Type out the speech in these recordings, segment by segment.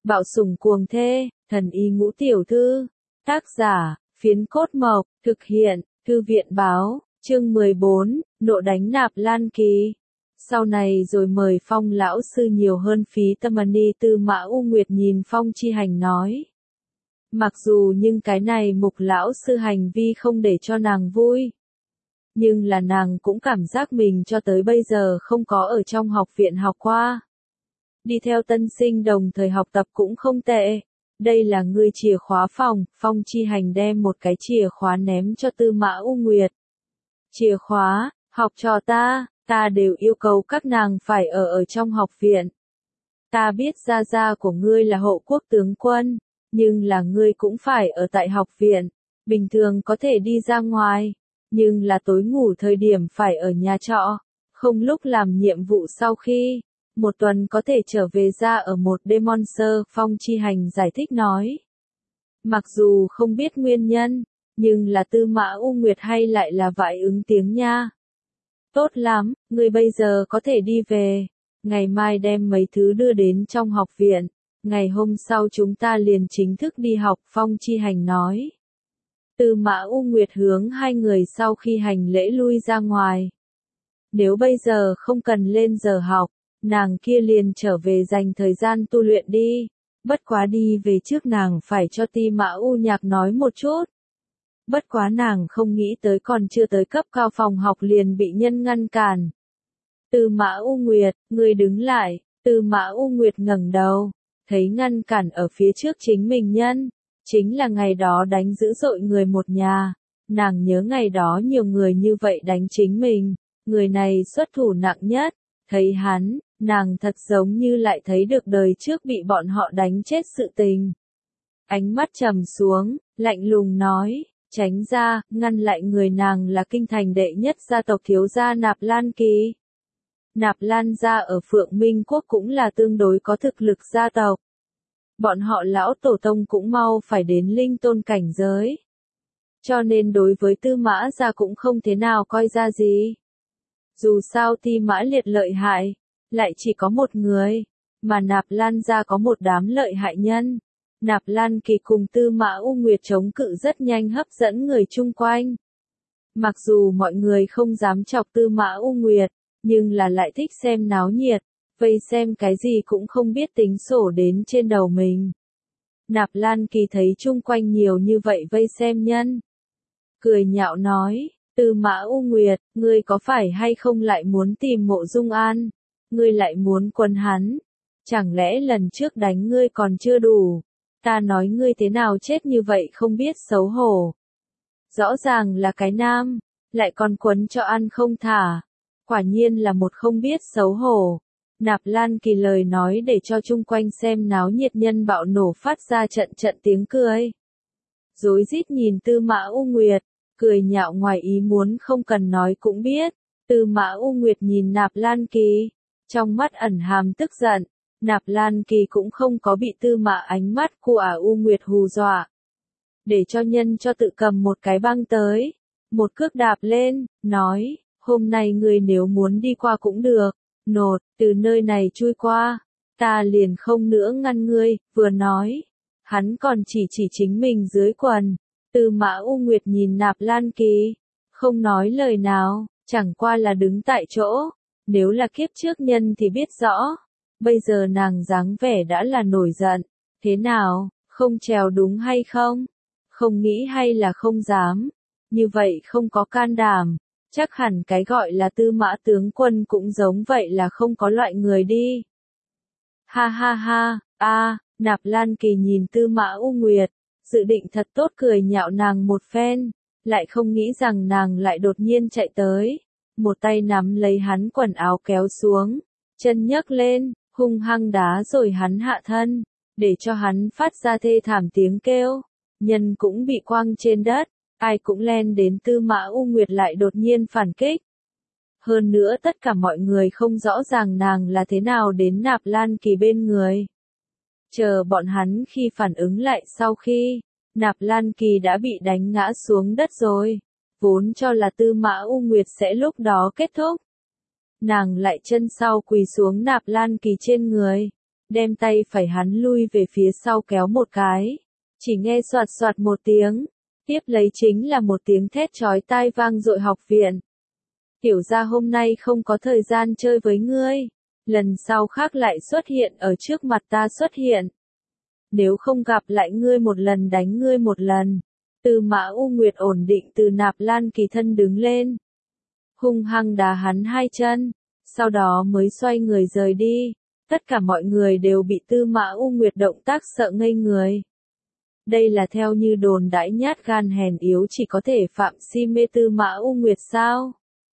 Bạo sủng cuồng thê, thần y ngũ tiểu thư. Tác giả, Phiến Cốt Mộc, thực hiện, Thư viện báo, chương 14, nộ đánh Nạp Lan Kỳ. Sau này rồi mời Phong lão sư nhiều hơn phí tâm ni Tư Mã U Nguyệt nhìn Phong Chi Hành nói. Mặc dù nhưng cái này Mục lão sư hành vi không để cho nàng vui. Nhưng là nàng cũng cảm giác mình cho tới bây giờ không có ở trong học viện học qua. Đi theo tân sinh đồng thời học tập cũng không tệ. Đây là ngươi chìa khóa phòng, Phong Chi Hành đem một cái chìa khóa ném cho Tư Mã U Nguyệt. Chìa khóa, học trò ta đều yêu cầu các nàng phải ở trong học viện. Ta biết gia gia của ngươi là hộ quốc tướng quân, nhưng là ngươi cũng phải ở tại học viện, bình thường có thể đi ra ngoài, nhưng là tối ngủ thời điểm phải ở nhà trọ, không lúc làm nhiệm vụ sau khi, một tuần có thể trở về ra ở một đêm Monster, Phong Chi Hành giải thích nói. Mặc dù không biết nguyên nhân, nhưng là Tư Mã U Nguyệt hay lại là vãi ứng tiếng nha. Tốt lắm, ngươi bây giờ có thể đi về, ngày mai đem mấy thứ đưa đến trong học viện, ngày hôm sau chúng ta liền chính thức đi học, Phong Chi Hành nói. Tư Mã U Nguyệt hướng hai người sau khi hành lễ lui ra ngoài. Nếu bây giờ không cần lên giờ học, nàng kia liền trở về dành thời gian tu luyện đi, bất quá đi về trước nàng phải cho Tư Mã U Nhạc nói một chút. Bất quá nàng không nghĩ tới còn chưa tới cấp cao phòng học liền bị nhân ngăn cản. Tư Mã U Nguyệt, ngươi đứng lại, Tư Mã U Nguyệt ngẩng đầu, thấy ngăn cản ở phía trước chính mình nhân, chính là ngày đó đánh dữ dội người một nhà, nàng nhớ ngày đó nhiều người như vậy đánh chính mình, người này xuất thủ nặng nhất, thấy hắn, nàng thật giống như lại thấy được đời trước bị bọn họ đánh chết sự tình. Ánh mắt trầm xuống, lạnh lùng nói. Tránh ra, ngăn lại người nàng là kinh thành đệ nhất gia tộc thiếu gia Nạp Lan Kỳ. Nạp Lan gia ở Phượng Minh Quốc cũng là tương đối có thực lực gia tộc. Bọn họ lão tổ tông cũng mau phải đến linh tôn cảnh giới. Cho nên đối với Tư Mã gia cũng không thế nào coi ra gì. Dù sao Tư Mã Liệt lợi hại, lại chỉ có một người, mà Nạp Lan gia có một đám lợi hại nhân. Nạp Lan Kỳ cùng Tư Mã U Nguyệt chống cự rất nhanh hấp dẫn người chung quanh. Mặc dù mọi người không dám chọc Tư Mã U Nguyệt, nhưng là lại thích xem náo nhiệt, vây xem cái gì cũng không biết tính sổ đến trên đầu mình. Nạp Lan Kỳ thấy chung quanh nhiều như vậy vây xem nhân. Cười nhạo nói, Tư Mã U Nguyệt, ngươi có phải hay không lại muốn tìm Mộ Dung An? Ngươi lại muốn quấn hắn? Chẳng lẽ lần trước đánh ngươi còn chưa đủ? Ta nói ngươi thế nào chết như vậy không biết xấu hổ. Rõ ràng là cái nam, lại còn quấn cho ăn không thả. Quả nhiên là một không biết xấu hổ. Nạp Lan Kỳ lời nói để cho chung quanh xem náo nhiệt nhân bạo nổ phát ra trận trận tiếng cười. Rối rít nhìn Tư Mã U Nguyệt, cười nhạo ngoài ý muốn không cần nói cũng biết. Tư Mã U Nguyệt nhìn Nạp Lan Kỳ, trong mắt ẩn hàm tức giận. Nạp Lan Kỳ cũng không có bị Tư Mã ánh mắt của U Nguyệt hù dọa. Để cho nhân cho tự cầm một cái băng tới, một cước đạp lên, nói, hôm nay ngươi nếu muốn đi qua cũng được, nột, từ nơi này chui qua, ta liền không nữa ngăn ngươi, vừa nói. Hắn còn chỉ chính mình dưới quần, Tư Mã U Nguyệt nhìn Nạp Lan Kỳ, không nói lời nào, chẳng qua là đứng tại chỗ, nếu là kiếp trước nhân thì biết rõ. Bây giờ nàng dáng vẻ đã là nổi giận, thế nào, không trèo đúng hay không? Không nghĩ hay là không dám? Như vậy không có can đảm, chắc hẳn cái gọi là Tư Mã tướng quân cũng giống vậy là không có loại người đi. Ha ha ha, Nạp Lan Kỳ nhìn Tư Mã U Nguyệt, dự định thật tốt cười nhạo nàng một phen, lại không nghĩ rằng nàng lại đột nhiên chạy tới, một tay nắm lấy hắn quần áo kéo xuống, chân nhấc lên. Hung hăng đá rồi hắn hạ thân, để cho hắn phát ra thê thảm tiếng kêu, nhân cũng bị quăng trên đất, ai cũng len đến Tư Mã U Nguyệt lại đột nhiên phản kích. Hơn nữa tất cả mọi người không rõ ràng nàng là thế nào đến Nạp Lan Kỳ bên người. Chờ bọn hắn khi phản ứng lại sau khi, Nạp Lan Kỳ đã bị đánh ngã xuống đất rồi, vốn cho là Tư Mã U Nguyệt sẽ lúc đó kết thúc. Nàng lại chân sau quỳ xuống Nạp Lan Kỳ trên người, đem tay phải hắn lui về phía sau kéo một cái. Chỉ nghe soạt soạt một tiếng, tiếp lấy chính là một tiếng thét chói tai vang dội học viện. Tiểu gia hôm nay không có thời gian chơi với ngươi, lần sau khác lại xuất hiện ở trước mặt ta xuất hiện. Nếu không gặp lại ngươi một lần đánh ngươi một lần. Tư Mã U Nguyệt ổn định từ Nạp Lan Kỳ thân đứng lên. Hung hăng đá hắn hai chân, sau đó mới xoay người rời đi. Tất cả mọi người đều bị Tư Mã U Nguyệt động tác sợ ngây người. Đây là theo như đồn đãi nhát gan hèn yếu chỉ có thể phạm si mê Tư Mã U Nguyệt sao?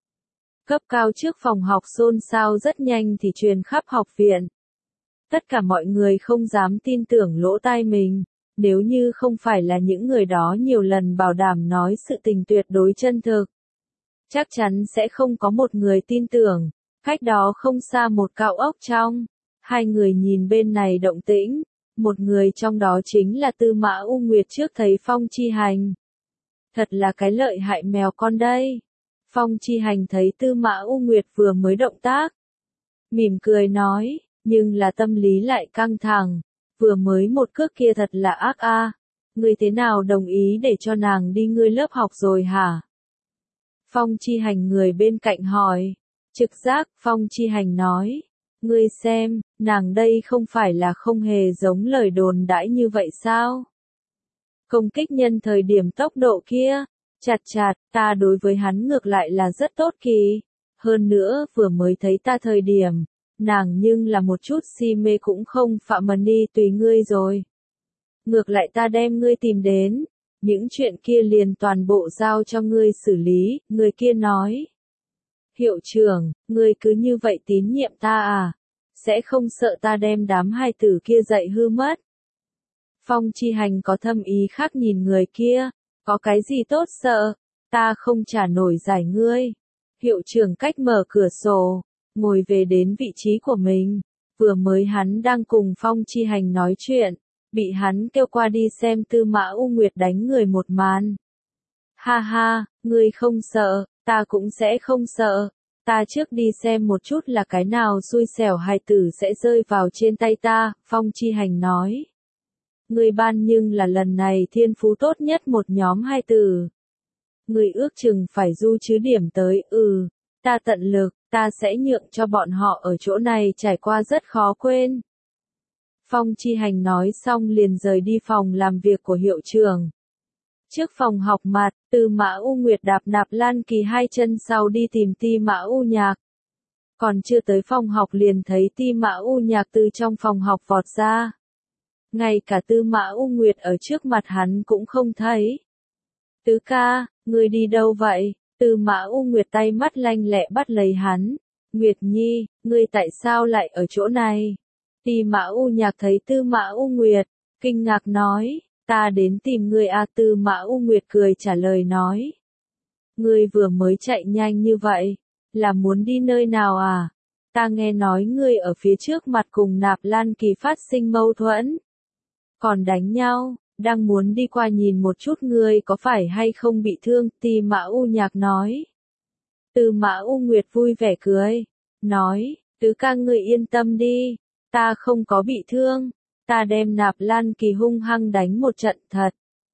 Cấp cao trước phòng học xôn xao rất nhanh thì truyền khắp học viện. Tất cả mọi người không dám tin tưởng lỗ tai mình, nếu như không phải là những người đó nhiều lần bảo đảm nói sự tình tuyệt đối chân thực. Chắc chắn sẽ không có một người tin tưởng, cách đó không xa một cao ốc trong. Hai người nhìn bên này động tĩnh, một người trong đó chính là Tư Mã U Nguyệt trước thấy Phong Chi Hành. Thật là cái lợi hại mèo con đây. Phong Chi Hành thấy Tư Mã U Nguyệt vừa mới động tác. Mỉm cười nói, nhưng là tâm lý lại căng thẳng. Vừa mới một cước kia thật là ác a. Ngươi thế nào đồng ý để cho nàng đi ngươi lớp học rồi hả? Phong Chi Hành người bên cạnh hỏi. Trực giác, Phong Chi Hành nói. Ngươi xem, nàng đây không phải là không hề giống lời đồn đãi như vậy sao? Công kích nhân thời điểm tốc độ kia. Chặt, ta đối với hắn ngược lại là rất tốt kỳ. Hơn nữa, vừa mới thấy ta thời điểm, nàng nhưng là một chút si mê cũng không phạm mần đi tùy ngươi rồi. Ngược lại ta đem ngươi tìm đến, những chuyện kia liền toàn bộ giao cho ngươi xử lý, người kia nói. Hiệu trưởng, ngươi cứ như vậy tín nhiệm ta à? Sẽ không sợ ta đem đám hai tử kia dạy hư mất? Phong Chi Hành có thâm ý khác nhìn người kia, có cái gì tốt sợ, ta không trả nổi giải ngươi. Hiệu trưởng cách mở cửa sổ, ngồi về đến vị trí của mình, vừa mới hắn đang cùng Phong Chi Hành nói chuyện, bị hắn kêu qua đi xem Tư Mã U Nguyệt đánh người một màn. Ha ha, ngươi không sợ, ta cũng sẽ không sợ. Ta trước đi xem một chút là cái nào xui xẻo hài tử sẽ rơi vào trên tay ta, Phong Chi Hành nói. Ngươi ban nhưng là lần này thiên phú tốt nhất một nhóm hai tử. Ngươi ước chừng phải du chứ điểm tới, ta tận lực, ta sẽ nhượng cho bọn họ ở chỗ này trải qua rất khó quên. Phong Chi Hành nói xong liền rời đi phòng làm việc của hiệu trưởng. Trước phòng học mặt, Tư Mã U Nguyệt đạp Nạp Lan Kỳ hai chân sau đi tìm Ti Mã U Nhạc. Còn chưa tới phòng học liền thấy Ti Mã U Nhạc từ trong phòng học vọt ra. Ngay cả Tư Mã U Nguyệt ở trước mặt hắn cũng không thấy. Tứ ca, ngươi đi đâu vậy? Tư Mã U Nguyệt tay mắt lanh lẹ bắt lấy hắn. Nguyệt Nhi, ngươi tại sao lại ở chỗ này? Ti Mã U Nhạc thấy Tư Mã U Nguyệt, kinh ngạc nói, ta đến tìm ngươi à. Tư Mã U Nguyệt cười trả lời nói. Ngươi vừa mới chạy nhanh như vậy, là muốn đi nơi nào à? Ta nghe nói ngươi ở phía trước mặt cùng Nạp Lan Kỳ phát sinh mâu thuẫn. Còn đánh nhau, đang muốn đi qua nhìn một chút ngươi có phải hay không bị thương, Ti Mã U Nhạc nói. Tư Mã U Nguyệt vui vẻ cười, nói, tứ ca ngươi yên tâm đi, ta không có bị thương, ta đem Nạp Lan Kỳ hung hăng đánh một trận thật.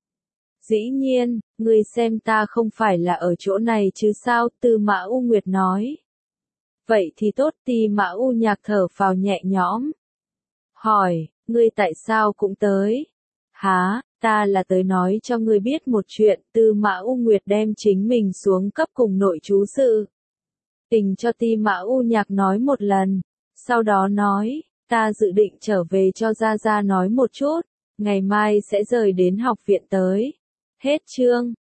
Dĩ nhiên, ngươi xem ta không phải là ở chỗ này chứ sao, Tư Mã U Nguyệt nói. Vậy thì tốt, Ti Mã U Nhạc thở phào nhẹ nhõm. Hỏi, ngươi tại sao cũng tới? Hả, ta là tới nói cho ngươi biết một chuyện, Tư Mã U Nguyệt đem chính mình xuống cấp cùng nội chú sự. Tình cho Ti Mã U Nhạc nói một lần, sau đó nói, ta dự định trở về cho Gia Gia nói một chút, ngày mai sẽ rời đến học viện tới. Hết chương.